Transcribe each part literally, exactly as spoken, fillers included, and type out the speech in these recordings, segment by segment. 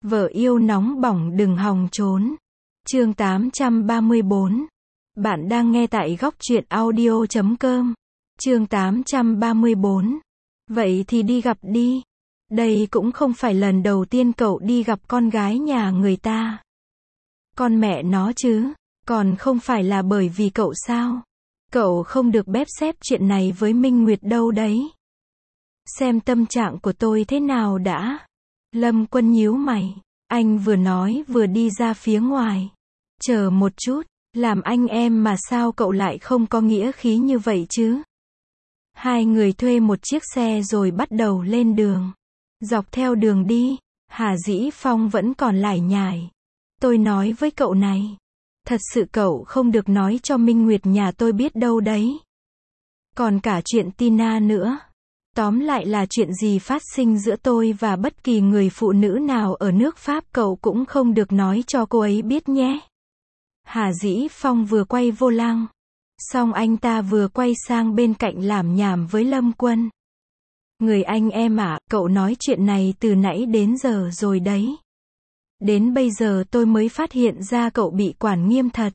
Vợ yêu nóng bỏng đừng hòng trốn. Chương tám trăm ba mươi bốn. Bạn đang nghe tại góc truyện audio chấm com. Chương tám trăm ba mươi bốn. Vậy thì đi gặp đi. Đây cũng không phải lần đầu tiên cậu đi gặp con gái nhà người ta. Con mẹ nó chứ, còn không phải là bởi vì cậu sao? Cậu không được bép xép chuyện này với Minh Nguyệt đâu đấy. Xem tâm trạng của tôi thế nào đã. Lâm Quân nhíu mày. Anh vừa nói vừa đi ra phía ngoài. Chờ một chút, làm anh em mà sao cậu lại không có nghĩa khí như vậy chứ? Hai người thuê một chiếc xe rồi bắt đầu lên đường. Dọc theo đường đi, Hà Dĩ Phong vẫn còn lải nhải. Tôi nói với cậu này. Thật sự cậu không được nói cho Minh Nguyệt nhà tôi biết đâu đấy. Còn cả chuyện Tina nữa. Tóm lại là chuyện gì phát sinh giữa tôi và bất kỳ người phụ nữ nào ở nước Pháp cậu cũng không được nói cho cô ấy biết nhé. Hà Dĩ Phong vừa quay vô lăng. Xong anh ta vừa quay sang bên cạnh lảm nhảm với Lâm Quân. Người anh em ạ, cậu nói chuyện này từ nãy đến giờ rồi đấy. Đến bây giờ tôi mới phát hiện ra cậu bị quản nghiêm thật.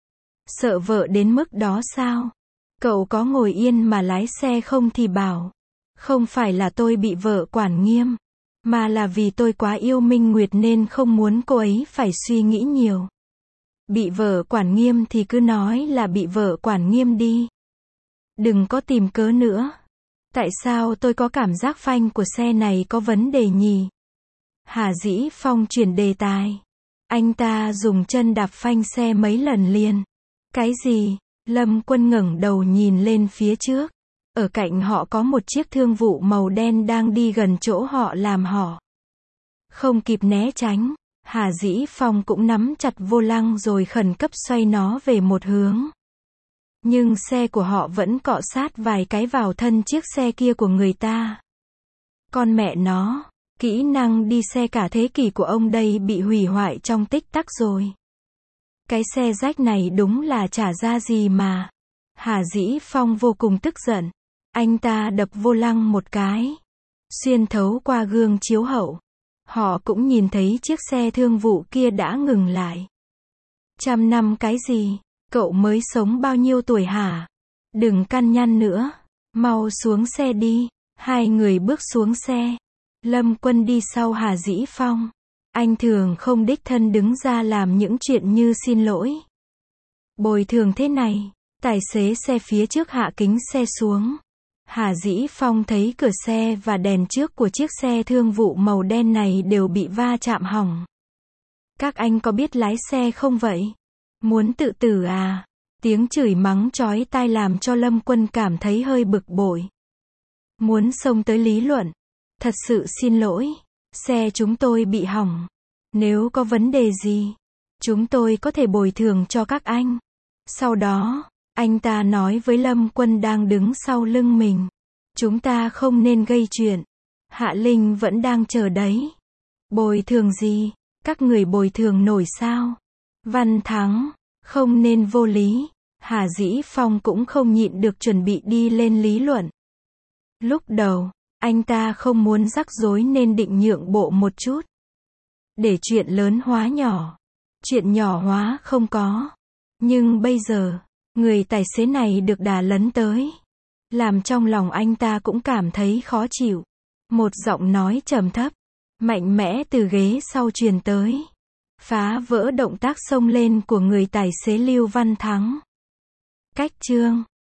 Sợ vợ đến mức đó sao? Cậu có ngồi yên mà lái xe không thì bảo. Không phải là tôi bị vợ quản nghiêm, mà là vì tôi quá yêu Minh Nguyệt nên không muốn cô ấy phải suy nghĩ nhiều. Bị vợ quản nghiêm thì cứ nói là bị vợ quản nghiêm đi. Đừng có tìm cớ nữa. Tại sao tôi có cảm giác phanh của xe này có vấn đề nhỉ? Hà Dĩ Phong chuyển đề tài. Anh ta dùng chân đạp phanh xe mấy lần liền. Cái gì? Lâm Quân ngẩng đầu nhìn lên phía trước. Ở cạnh họ có một chiếc thương vụ màu đen đang đi gần chỗ họ làm họ. Không kịp né tránh, Hà Dĩ Phong cũng nắm chặt vô lăng rồi khẩn cấp xoay nó về một hướng. Nhưng xe của họ vẫn cọ sát vài cái vào thân chiếc xe kia của người ta. Con mẹ nó, kỹ năng đi xe cả thế kỷ của ông đây bị hủy hoại trong tích tắc rồi. Cái xe rách này đúng là chả ra gì mà. Hà Dĩ Phong vô cùng tức giận. Anh ta đập vô lăng một cái. Xuyên thấu qua gương chiếu hậu. Họ cũng nhìn thấy chiếc xe thương vụ kia đã ngừng lại. Trăm năm cái gì? Cậu mới sống bao nhiêu tuổi hả? Đừng căn nhăn nữa. Mau xuống xe đi. Hai người bước xuống xe. Lâm Quân đi sau Hà Dĩ Phong. Anh thường không đích thân đứng ra làm những chuyện như xin lỗi. Bồi thường thế này. Tài xế xe phía trước hạ kính xe xuống. Hà Dĩ Phong thấy cửa xe và đèn trước của chiếc xe thương vụ màu đen này đều bị va chạm hỏng. Các anh có biết lái xe không vậy? Muốn tự tử à? Tiếng chửi mắng chói tai làm cho Lâm Quân cảm thấy hơi bực bội. Muốn xông tới lý luận. Thật sự xin lỗi. Xe chúng tôi bị hỏng. Nếu có vấn đề gì, chúng tôi có thể bồi thường cho các anh. Sau đó, anh ta nói với Lâm Quân đang đứng sau lưng mình. Chúng ta không nên gây chuyện. Hạ Linh vẫn đang chờ đấy. Bồi thường gì? Các người bồi thường nổi sao? Văn Thắng, không nên vô lý. Hà Dĩ Phong cũng không nhịn được chuẩn bị đi lên lý luận. Lúc đầu, anh ta không muốn rắc rối nên định nhượng bộ một chút. Để chuyện lớn hóa nhỏ. Chuyện nhỏ hóa không có. Nhưng bây giờ, người tài xế này được đà lấn tới. Làm trong lòng anh ta cũng cảm thấy khó chịu. Một giọng nói trầm thấp, mạnh mẽ từ ghế sau truyền tới. Phá vỡ động tác xông lên của người tài xế Lưu Văn Thắng. Cách chương